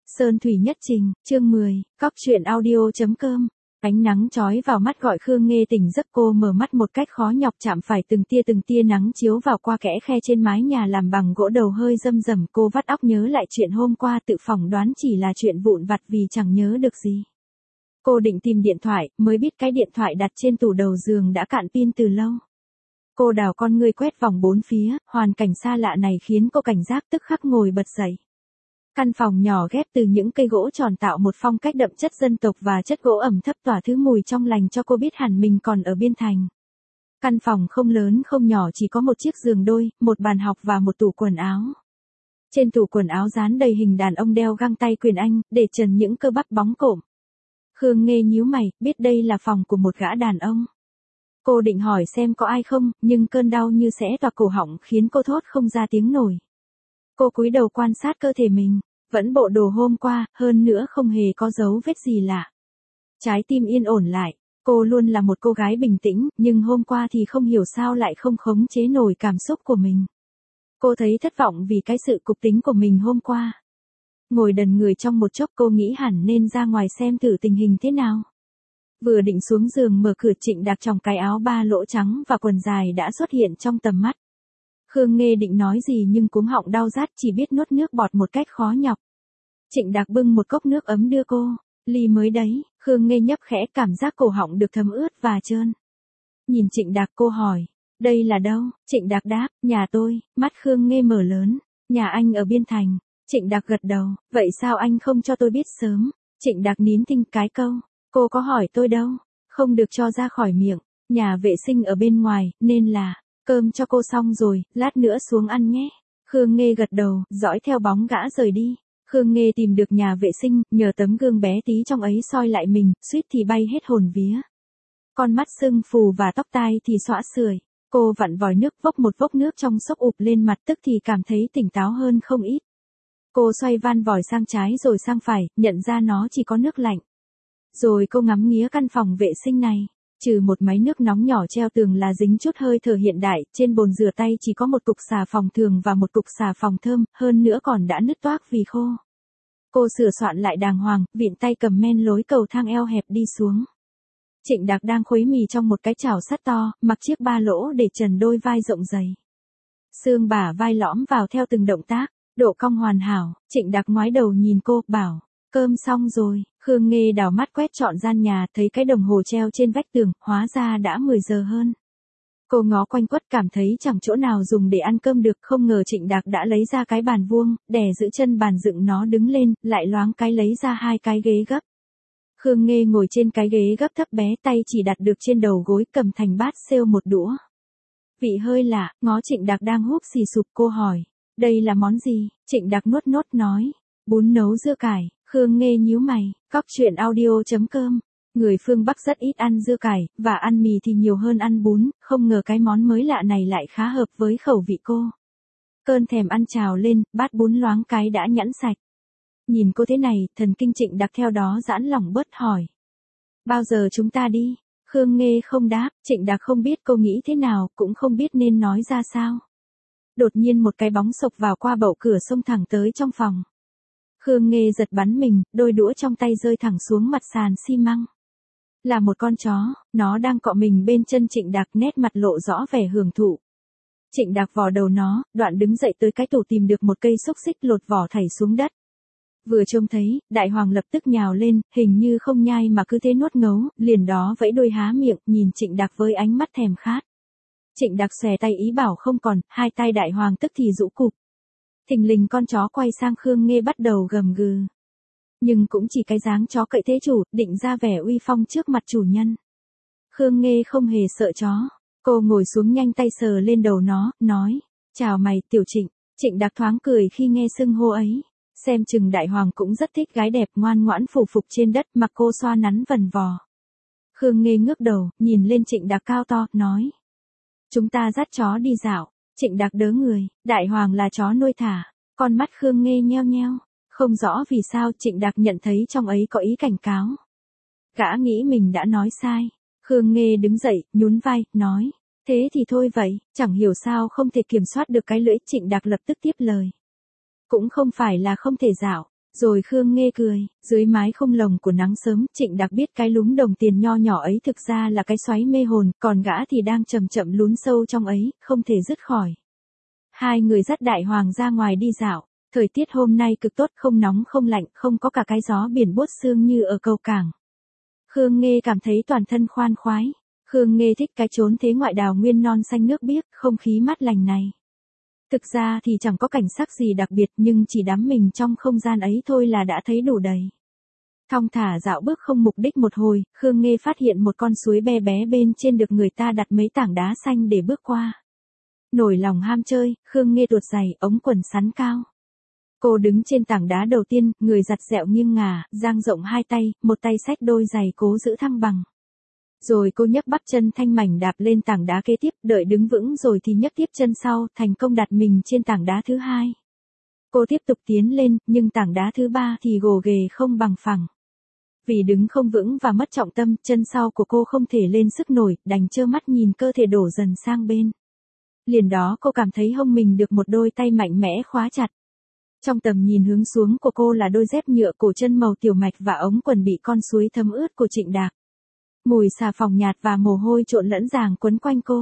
Sơn thủy nhất trình, chương 10, cóc truyện audio.com. Ánh nắng chói vào mắt gọi Khương Nghê tỉnh giấc, cô mở mắt một cách khó nhọc, chạm phải từng tia nắng chiếu vào qua kẽ khe trên mái nhà làm bằng gỗ, đầu hơi râm rẩm. Cô vắt óc nhớ lại chuyện hôm qua, tự phỏng đoán chỉ là chuyện vụn vặt vì chẳng nhớ được gì. Cô định tìm điện thoại, mới biết cái điện thoại đặt trên tủ đầu giường đã cạn pin từ lâu. Cô đảo con ngươi quét vòng bốn phía, hoàn cảnh xa lạ này khiến cô cảnh giác, tức khắc ngồi bật dậy. Căn phòng nhỏ ghép từ những cây gỗ tròn tạo một phong cách đậm chất dân tộc và chất gỗ ẩm thấp tỏa thứ mùi trong lành cho cô biết hẳn mình còn ở Biên Thành. Căn phòng không lớn không nhỏ, chỉ có một chiếc giường đôi, một bàn học và một tủ quần áo. Trên tủ quần áo dán đầy hình đàn ông đeo găng tay quyền Anh, để trần những cơ bắp bóng cộm. Khương Nghê nhíu mày, biết đây là phòng của một gã đàn ông. Cô định hỏi xem có ai không, nhưng cơn đau như xé toạc cổ họng khiến cô thốt không ra tiếng nổi. Cô cúi đầu quan sát cơ thể mình, vẫn bộ đồ hôm qua, hơn nữa không hề có dấu vết gì lạ. Trái tim yên ổn lại, cô luôn là một cô gái bình tĩnh, nhưng hôm qua thì không hiểu sao lại không khống chế nổi cảm xúc của mình. Cô thấy thất vọng vì cái sự cục tính của mình hôm qua. Ngồi đần người trong một chốc, cô nghĩ hẳn nên ra ngoài xem thử tình hình thế nào. Vừa định xuống giường mở cửa, Trịnh Đạc trong cái áo ba lỗ trắng và quần dài đã xuất hiện trong tầm mắt. Khương Nghê định nói gì nhưng cuống họng đau rát, chỉ biết nuốt nước bọt một cách khó nhọc. Trịnh Đạc bưng một cốc nước ấm đưa cô, ly mới đấy. Khương Nghê nhấp khẽ, cảm giác cổ họng được thấm ướt và trơn. Nhìn Trịnh Đạc cô hỏi, đây là đâu? Trịnh Đạc đáp, nhà tôi. Mắt Khương Nghê mở lớn, nhà anh ở Biên Thành. Trịnh Đạc gật đầu, vậy sao anh không cho tôi biết sớm? Trịnh Đạc nín thinh cái câu, cô có hỏi tôi đâu, không được cho ra khỏi miệng. Nhà vệ sinh ở bên ngoài, nên là, cơm cho cô xong rồi, lát nữa xuống ăn nhé. Khương Nghê gật đầu, dõi theo bóng gã rời đi. Khương Nghê tìm được nhà vệ sinh, nhờ tấm gương bé tí trong ấy soi lại mình, suýt thì bay hết hồn vía. Con mắt sưng phù và tóc tai thì xõa sưởi. Cô vặn vòi nước, vốc một vốc nước trong xốc ụp lên mặt, tức thì cảm thấy tỉnh táo hơn không ít. Cô xoay van vòi sang trái rồi sang phải, nhận ra nó chỉ có nước lạnh. Rồi cô ngắm nghía căn phòng vệ sinh này. Trừ một máy nước nóng nhỏ treo tường là dính chút hơi thở hiện đại, trên bồn rửa tay chỉ có một cục xà phòng thường và một cục xà phòng thơm, hơn nữa còn đã nứt toác vì khô. Cô sửa soạn lại đàng hoàng, vịn tay cầm men lối cầu thang eo hẹp đi xuống. Trịnh Đạc đang khuấy mì trong một cái chảo sắt to, mặc chiếc ba lỗ để trần đôi vai rộng dày. Xương bả vai lõm vào theo từng động tác, độ cong hoàn hảo. Trịnh Đạc ngoái đầu nhìn cô, bảo, cơm xong rồi. Khương Nghê đảo mắt quét trọn gian nhà, thấy cái đồng hồ treo trên vách tường, hóa ra đã 10 giờ hơn. Cô ngó quanh quất, cảm thấy chẳng chỗ nào dùng để ăn cơm được, không ngờ Trịnh Đạc đã lấy ra cái bàn vuông, đè giữ chân bàn dựng nó đứng lên, lại loáng cái lấy ra hai cái ghế gấp. Khương Nghê ngồi trên cái ghế gấp thấp bé, tay chỉ đặt được trên đầu gối, cầm thành bát xêu một đũa. Vị hơi lạ, ngó Trịnh Đạc đang húp xì sụp, cô hỏi, đây là món gì? Trịnh Đạc nuốt nốt nói, bún nấu dưa cải. Khương Nghê nhíu mày, cóc truyện audio.com. Người phương Bắc rất ít ăn dưa cải, và ăn mì thì nhiều hơn ăn bún, không ngờ cái món mới lạ này lại khá hợp với khẩu vị cô. Cơn thèm ăn trào lên, bát bún loáng cái đã nhẵn sạch. Nhìn cô thế này, thần kinh Trịnh Đạc theo đó giãn lỏng bớt, hỏi. Bao giờ chúng ta đi? Khương Nghê không đáp, Trịnh Đạc không biết cô nghĩ thế nào, cũng không biết nên nói ra sao. Đột nhiên một cái bóng xộc vào qua bậu cửa, xông thẳng tới trong phòng. Khương Nghê giật bắn mình, đôi đũa trong tay rơi thẳng xuống mặt sàn xi măng. Là một con chó, nó đang cọ mình bên chân Trịnh Đạc, nét mặt lộ rõ vẻ hưởng thụ. Trịnh Đạc vò đầu nó, đoạn đứng dậy tới cái tủ tìm được một cây xúc xích, lột vỏ thảy xuống đất. Vừa trông thấy, Đại Hoàng lập tức nhào lên, hình như không nhai mà cứ thế nuốt ngấu, liền đó vẫy đuôi há miệng, nhìn Trịnh Đạc với ánh mắt thèm khát. Trịnh Đạc xòe tay ý bảo không còn, hai tay Đại Hoàng tức thì rũ cụp. Thình lình con chó quay sang Khương Nghê bắt đầu gầm gừ. Nhưng cũng chỉ cái dáng chó cậy thế chủ, định ra vẻ uy phong trước mặt chủ nhân. Khương Nghê không hề sợ chó. Cô ngồi xuống nhanh tay sờ lên đầu nó, nói, chào mày, Tiểu Trịnh. Trịnh Đạc thoáng cười khi nghe xưng hô ấy. Xem chừng Đại Hoàng cũng rất thích gái đẹp ngoan ngoãn phủ phục trên đất, mặc cô xoa nắn vần vò. Khương Nghê ngước đầu, nhìn lên Trịnh Đạc cao to, nói. Chúng ta dắt chó đi dạo. Trịnh Đạc đớ người, Đại Hoàng là chó nuôi thả. Con mắt Khương Nghê nheo nheo. Không rõ vì sao Trịnh Đạc nhận thấy trong ấy có ý cảnh cáo. Gã nghĩ mình đã nói sai. Khương Nghê đứng dậy, nhún vai, nói. Thế thì thôi vậy, chẳng hiểu sao không thể kiểm soát được cái lưỡi. Trịnh Đạc lập tức tiếp lời. Cũng không phải là không thể dạo. Rồi Khương Nghê cười, dưới mái không lồng của nắng sớm, Trịnh Đạc biết cái lúm đồng tiền nho nhỏ ấy thực ra là cái xoáy mê hồn, còn gã thì đang chậm chậm lún sâu trong ấy, không thể dứt khỏi. Hai người dắt Đại Hoàng ra ngoài đi dạo, thời tiết hôm nay cực tốt, không nóng không lạnh, không có cả cái gió biển buốt xương như ở cầu cảng. Khương Nghê cảm thấy toàn thân khoan khoái. Khương Nghê thích cái chốn thế ngoại đào nguyên non xanh nước biếc, không khí mát lành này. Thực ra thì chẳng có cảnh sắc gì đặc biệt, nhưng chỉ đắm mình trong không gian ấy thôi là đã thấy đủ đầy. Thong thả dạo bước không mục đích một hồi, Khương Nghê phát hiện một con suối bé bé bên trên được người ta đặt mấy tảng đá xanh để bước qua. Nổi lòng ham chơi, Khương Nghê tuột giày, ống quần sắn cao. Cô đứng trên tảng đá đầu tiên, người giặt dẹo nghiêng ngả, dang rộng hai tay, một tay xách đôi giày cố giữ thăng bằng. Rồi cô nhấc bắp chân thanh mảnh đạp lên tảng đá kế tiếp, đợi đứng vững rồi thì nhấc tiếp chân sau, thành công đặt mình trên tảng đá thứ hai. Cô tiếp tục tiến lên, nhưng tảng đá thứ ba thì gồ ghề không bằng phẳng. Vì đứng không vững và mất trọng tâm, chân sau của cô không thể lên sức nổi, đành trơ mắt nhìn cơ thể đổ dần sang bên. Liền đó cô cảm thấy hông mình được một đôi tay mạnh mẽ khóa chặt. Trong tầm nhìn hướng xuống của cô là đôi dép nhựa cổ chân màu tiểu mạch và ống quần bị con suối thấm ướt của Trịnh Đạc. Mùi xà phòng nhạt và mồ hôi trộn lẫn ràng quấn quanh cô.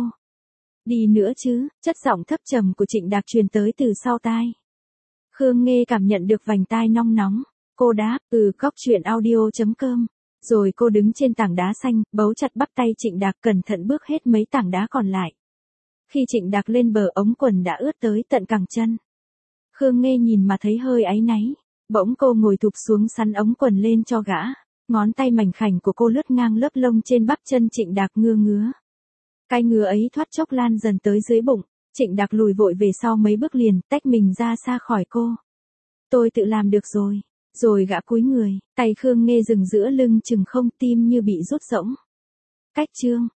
Đi nữa chứ, chất giọng thấp trầm của Trịnh Đạc truyền tới từ sau tai. Khương Nghê cảm nhận được vành tai nong nóng. Cô đáp, cóc.audio.com. Rồi cô đứng trên tảng đá xanh, bấu chặt bắp tay Trịnh Đạc, cẩn thận bước hết mấy tảng đá còn lại. Khi Trịnh Đạc lên bờ, ống quần đã ướt tới tận cẳng chân. Khương Nghê nhìn mà thấy hơi áy náy. Bỗng cô ngồi thụp xuống sắn ống quần lên cho gã. Ngón tay mảnh khảnh của cô lướt ngang lớp lông trên bắp chân Trịnh Đạc ngứa. Cái ngứa ấy thoát chốc lan dần tới dưới bụng. Trịnh Đạc lùi vội về sau mấy bước liền, tách mình ra xa khỏi cô. Tôi tự làm được rồi. Rồi gã cúi người, tay Khương Nghê dừng giữa lưng chừng không, tim như bị rút rỗng. Cách chương.